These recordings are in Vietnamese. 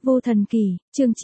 Vu Thần Kỳ, chương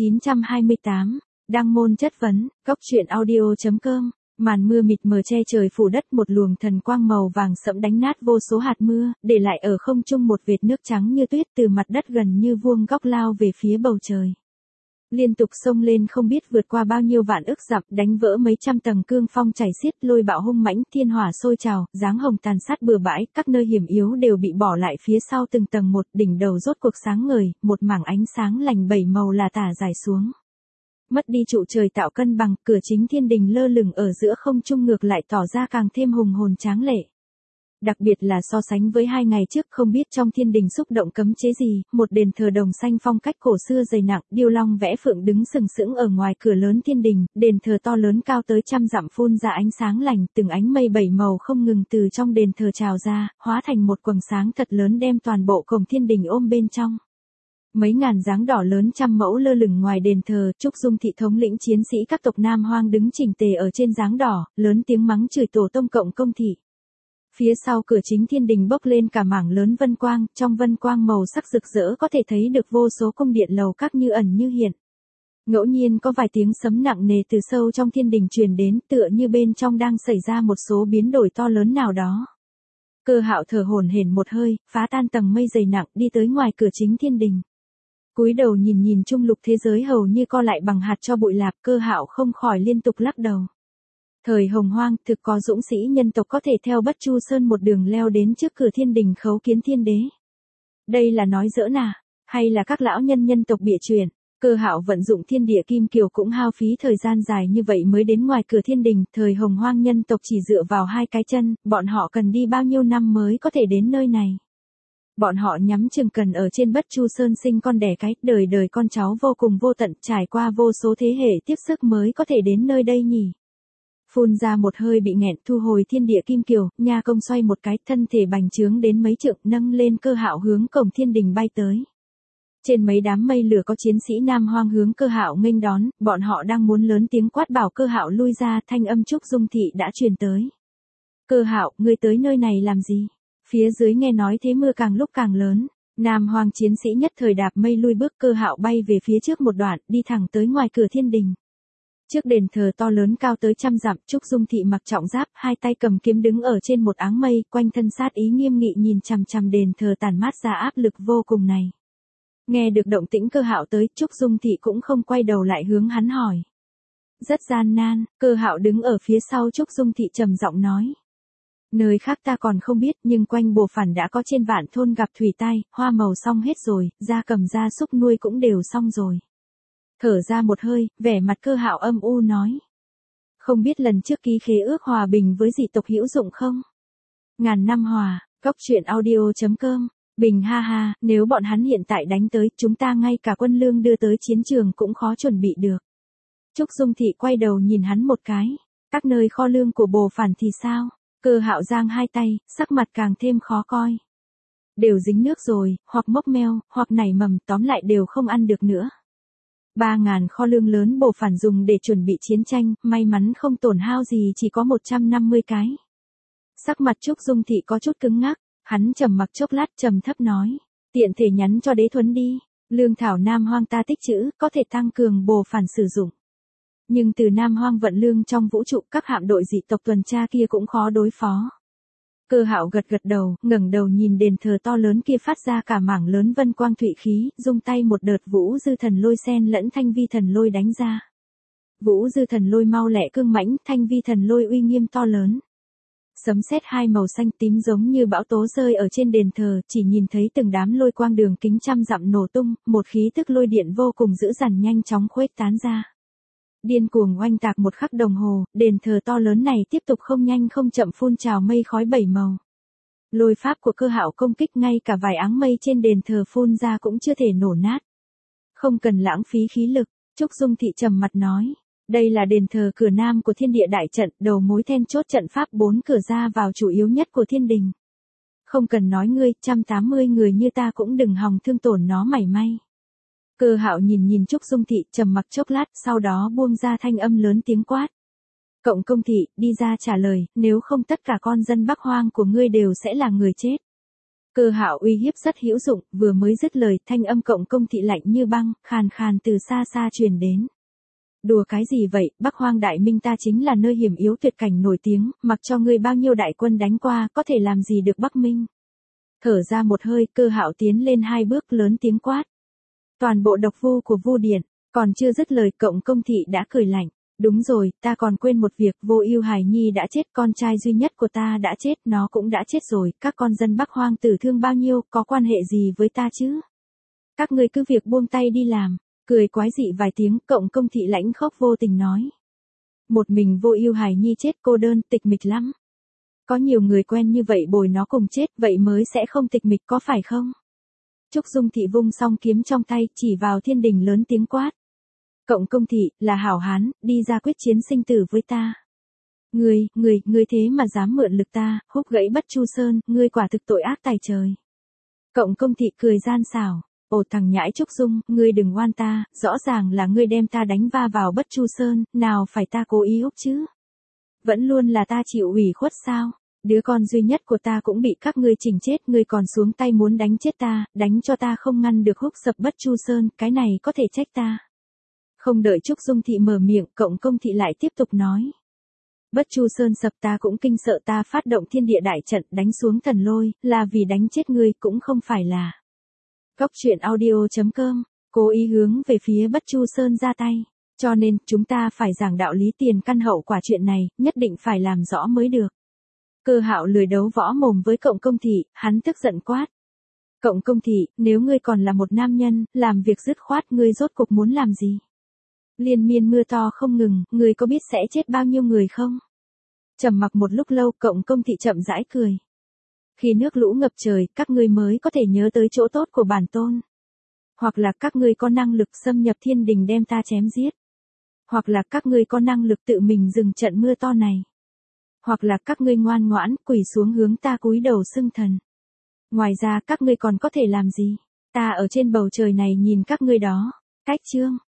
928, đăng môn chất vấn, góc truyện audio.com, màn mưa mịt mờ che trời phủ đất, một luồng thần quang màu vàng sẫm đánh nát vô số hạt mưa, để lại ở không trung một vệt nước trắng như tuyết từ mặt đất gần như vuông góc lao về phía bầu trời. Liên tục xông lên không biết vượt qua bao nhiêu vạn ức dặm, đánh vỡ mấy trăm tầng cương phong chảy xiết, lôi bạo hung mãnh, thiên hỏa sôi trào, dáng hồng tàn sát bừa bãi, các nơi hiểm yếu đều bị bỏ lại phía sau từng tầng một, đỉnh đầu rốt cuộc sáng ngời, một mảng ánh sáng lành bảy màu là tả dài xuống. Mất đi trụ trời tạo cân bằng, cửa chính thiên đình lơ lửng ở giữa không trung ngược lại tỏ ra càng thêm hùng hồn tráng lệ. Đặc biệt là so sánh với 2 ngày trước, không biết trong thiên đình xúc động cấm chế gì, một đền thờ đồng xanh phong cách cổ xưa dày nặng, điêu long vẽ phượng đứng sừng sững ở ngoài cửa lớn thiên đình, đền thờ to lớn cao tới trăm dặm phun ra ánh sáng lành, từng ánh mây bảy màu không ngừng từ trong đền thờ trào ra, hóa thành một quầng sáng thật lớn đem toàn bộ cổng thiên đình ôm bên trong. Mấy ngàn dáng đỏ lớn trăm mẫu lơ lửng ngoài đền thờ, Trúc Dung thị thống lĩnh chiến sĩ các tộc Nam Hoang đứng chỉnh tề ở trên dáng đỏ, lớn tiếng mắng chửi tổ tông cộng công thị. Phía sau cửa chính thiên đình bốc lên cả mảng lớn vân quang, trong vân quang màu sắc rực rỡ có thể thấy được vô số cung điện lầu các như ẩn như hiện. Ngẫu nhiên có vài tiếng sấm nặng nề từ sâu trong thiên đình truyền đến, tựa như bên trong đang xảy ra một số biến đổi to lớn nào đó. Cơ Hạo thở hổn hển một hơi, phá tan tầng mây dày nặng, đi tới ngoài cửa chính thiên đình. Cúi đầu nhìn nhìn trung lục thế giới hầu như co lại bằng hạt cho bụi lạp, Cơ Hạo không khỏi liên tục lắc đầu. Thời Hồng Hoang, thực có dũng sĩ nhân tộc có thể theo Bất Chu Sơn một đường leo đến trước cửa thiên đình khấu kiến thiên đế. Đây là nói giỡn à, hay là các lão nhân tộc bịa chuyện? Cơ Hạo vận dụng thiên địa kim kiều cũng hao phí thời gian dài như vậy mới đến ngoài cửa thiên đình, thời Hồng Hoang nhân tộc chỉ dựa vào 2 cái chân, bọn họ cần đi bao nhiêu năm mới có thể đến nơi này. Bọn họ nhắm chừng cần ở trên Bất Chu Sơn sinh con đẻ cái, đời đời con cháu vô cùng vô tận, trải qua vô số thế hệ tiếp sức mới có thể đến nơi đây nhỉ. Phun ra một hơi bị nghẹn, thu hồi thiên địa kim kiều, nha công xoay một cái, thân thể bành trướng đến mấy trượng, nâng lên Cơ Hạo hướng cổng thiên đình bay tới. Trên mấy đám mây lửa có chiến sĩ Nam Hoang hướng Cơ Hạo nghênh đón, bọn họ đang muốn lớn tiếng quát bảo Cơ Hạo lui ra, thanh âm Trúc Dung thị đã truyền tới. Cơ Hạo, ngươi tới nơi này làm gì? Phía dưới nghe nói thế mưa càng lúc càng lớn. Nam Hoang chiến sĩ nhất thời đạp mây lui bước, Cơ Hạo bay về phía trước một đoạn, đi thẳng tới ngoài cửa thiên đình. Trước đền thờ to lớn cao tới trăm dặm, Trúc Dung thị mặc trọng giáp, 2 tay cầm kiếm đứng ở trên một áng mây, quanh thân sát ý nghiêm nghị nhìn chằm chằm đền thờ tản mát ra áp lực vô cùng này. Nghe được động tĩnh Cơ Hạo tới, Trúc Dung thị cũng không quay đầu lại hướng hắn hỏi. Rất gian nan, Cơ Hạo đứng ở phía sau Trúc Dung thị trầm giọng nói. Nơi khác ta còn không biết, nhưng quanh Bồ Phản đã có trên vạn thôn gặp thủy tai, hoa màu xong hết rồi, gia cầm gia súc nuôi cũng đều xong rồi. Thở ra một hơi, vẻ mặt Cơ Hạo âm u nói. Không biết lần trước ký khế ước hòa bình với dị tộc hữu dụng không? Ngàn năm hòa, góc truyện audio.com, Bình ha ha, nếu bọn hắn hiện tại đánh tới, chúng ta ngay cả quân lương đưa tới chiến trường cũng khó chuẩn bị được. Trúc Dung thị quay đầu nhìn hắn một cái. Các nơi kho lương của Bồ Phản thì sao? Cơ Hạo giang 2 tay, sắc mặt càng thêm khó coi. Đều dính nước rồi, hoặc mốc meo, hoặc nảy mầm, tóm lại đều không ăn được nữa. 3.000 kho lương lớn Bồ Phản dùng để chuẩn bị chiến tranh, may mắn không tổn hao gì, chỉ có 150 cái. Sắc mặt Trúc Dung thị có chút cứng ngắc, hắn trầm mặc chốc lát trầm thấp nói. Tiện thể nhắn cho Đế Thuấn đi, lương thảo Nam Hoang ta tích trữ, có thể tăng cường Bồ Phản sử dụng. Nhưng từ Nam Hoang vận lương trong vũ trụ, các hạm đội dị tộc tuần tra kia cũng khó đối phó. Cơ Hạo gật đầu, ngẩng đầu nhìn đền thờ to lớn kia phát ra cả mảng lớn vân quang thụy khí, dung tay một đợt Vũ Dư Thần Lôi xen lẫn Thanh Vi Thần Lôi đánh ra. Vũ Dư Thần Lôi mau lẹ cương mãnh, Thanh Vi Thần Lôi uy nghiêm to lớn. Sấm sét 2 màu xanh tím giống như bão tố rơi ở trên đền thờ, chỉ nhìn thấy từng đám lôi quang đường kính trăm dặm nổ tung, một khí tức lôi điện vô cùng dữ dằn nhanh chóng khuếch tán ra. Điên cuồng oanh tạc một khắc đồng hồ, đền thờ to lớn này tiếp tục không nhanh không chậm phun trào mây khói 7 màu. Lôi pháp của Cơ Hạo công kích ngay cả vài áng mây trên đền thờ phun ra cũng chưa thể nổ nát. Không cần lãng phí khí lực, Trúc Dung thị trầm mặt nói. Đây là đền thờ cửa nam của thiên địa đại trận, đầu mối then chốt trận pháp 4 cửa ra vào chủ yếu nhất của thiên đình. Không cần nói ngươi, 180 người như ta cũng đừng hòng thương tổn nó mảy may. Cơ Hạo nhìn Trúc Dung thị trầm mặc chốc lát, sau đó buông ra thanh âm lớn tiếng quát. Cộng công thị, đi ra trả lời, nếu không tất cả con dân Bắc Hoang của ngươi đều sẽ là người chết. Cơ Hạo uy hiếp rất hữu dụng, vừa mới dứt lời, thanh âm Cộng Công Thị lạnh như băng, khàn khàn từ xa xa truyền đến. Đùa cái gì vậy, Bắc Hoang Đại Minh ta chính là nơi hiểm yếu tuyệt cảnh nổi tiếng, mặc cho ngươi bao nhiêu đại quân đánh qua, có thể làm gì được Bắc Minh. Thở ra một hơi, Cơ Hạo tiến lên 2 bước lớn tiếng quát. Toàn bộ độc vu của Vu Điện, còn chưa dứt lời Cộng Công Thị đã cười lạnh. Đúng rồi, ta còn quên một việc, Vô Ưu Hải Nhi đã chết, con trai duy nhất của ta đã chết, nó cũng đã chết rồi, các con dân Bắc Hoang tử thương bao nhiêu, có quan hệ gì với ta chứ? Các ngươi cứ việc buông tay đi làm. Cười quái dị vài tiếng, Cộng Công Thị lãnh khốc vô tình nói. Một mình Vô Ưu Hải Nhi chết cô đơn, tịch mịch lắm. Có nhiều người quen như vậy bồi nó cùng chết, vậy mới sẽ không tịch mịch có phải không? Trúc Dung Thị vung song kiếm trong tay, chỉ vào thiên đình lớn tiếng quát. Cộng Công Thị, là hảo hán, đi ra quyết chiến sinh tử với ta. Ngươi thế mà dám mượn lực ta, húc gãy Bất Chu Sơn, ngươi quả thực tội ác tày trời. Cộng Công Thị cười gian xảo. Ồ thằng nhãi Trúc Dung, ngươi đừng oan ta, rõ ràng là ngươi đem ta đánh va vào Bất Chu Sơn, nào phải ta cố ý úc chứ? Vẫn luôn là ta chịu ủy khuất sao? Đứa con duy nhất của ta cũng bị các ngươi chỉnh chết, ngươi còn xuống tay muốn đánh chết ta, đánh cho ta không ngăn được húc sập Bất Chu Sơn, cái này có thể trách ta. Không đợi Trúc Dung Thị mở miệng, Cộng Công Thị lại tiếp tục nói. Bất Chu Sơn sập ta cũng kinh sợ, ta phát động thiên địa đại trận đánh xuống thần lôi, là vì đánh chết ngươi, cũng không phải là. Góc truyện audio.com, cố ý hướng về phía Bất Chu Sơn ra tay. Cho nên, chúng ta phải giảng đạo lý tiền căn hậu quả chuyện này, nhất định phải làm rõ mới được. Cơ Hạo lười đấu võ mồm với Cộng Công Thị, hắn tức giận quát. Cộng Công Thị, nếu ngươi còn là một nam nhân, làm việc dứt khoát, ngươi rốt cục muốn làm gì? Liên miên mưa to không ngừng, ngươi có biết sẽ chết bao nhiêu người không? Trầm mặc một lúc lâu, Cộng Công Thị chậm rãi cười. Khi nước lũ ngập trời, các ngươi mới có thể nhớ tới chỗ tốt của bản tôn. Hoặc là các ngươi có năng lực xâm nhập thiên đình đem ta chém giết. Hoặc là các ngươi có năng lực tự mình dừng trận mưa to này. Hoặc là các ngươi ngoan ngoãn quỳ xuống hướng ta cúi đầu xưng thần. Ngoài ra các ngươi còn có thể làm gì? Ta ở trên bầu trời này nhìn các ngươi đó. Cách chương.